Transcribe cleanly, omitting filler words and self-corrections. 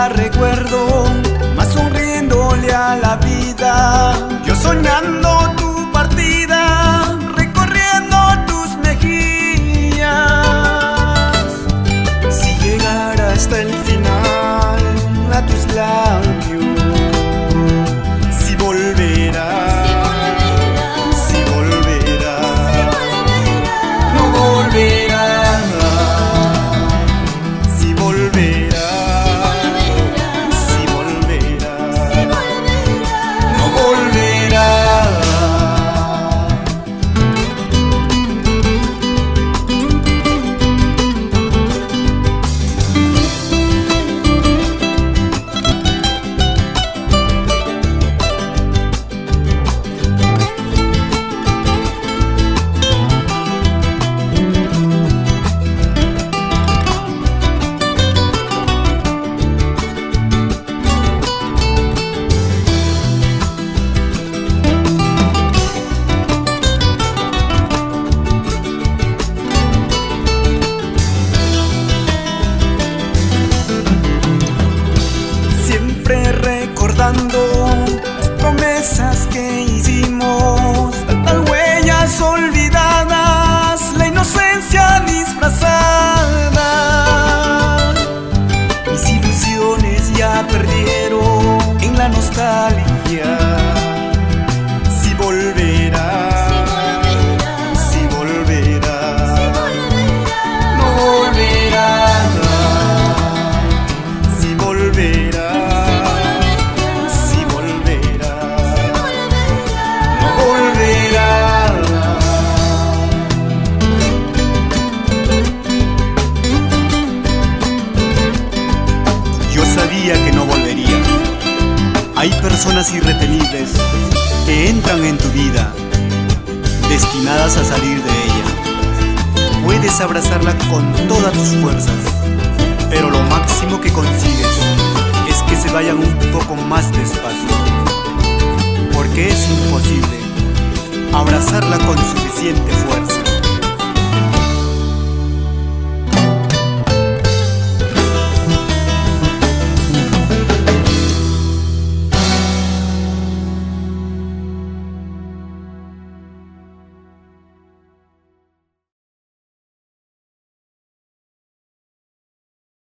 la recuerdo, más sonriéndole a la vida. Yo soñando tu partida, recorriendo tus mejillas. Si llegara hasta el final a tus labios, si volverás. Recordando las promesas que hicimos, tantas huellas olvidadas, la inocencia disfrazada. Mis ilusiones ya perdieron en la nostalgia. Si volverás, si volverás, no volverás. Si volverás. Que no volvería. Hay personas irretenibles que entran en tu vida, destinadas a salir de ella. Puedes abrazarla con todas tus fuerzas, pero lo máximo que consigues es que se vayan un poco más despacio, porque es imposible abrazarla con suficiente fuerza.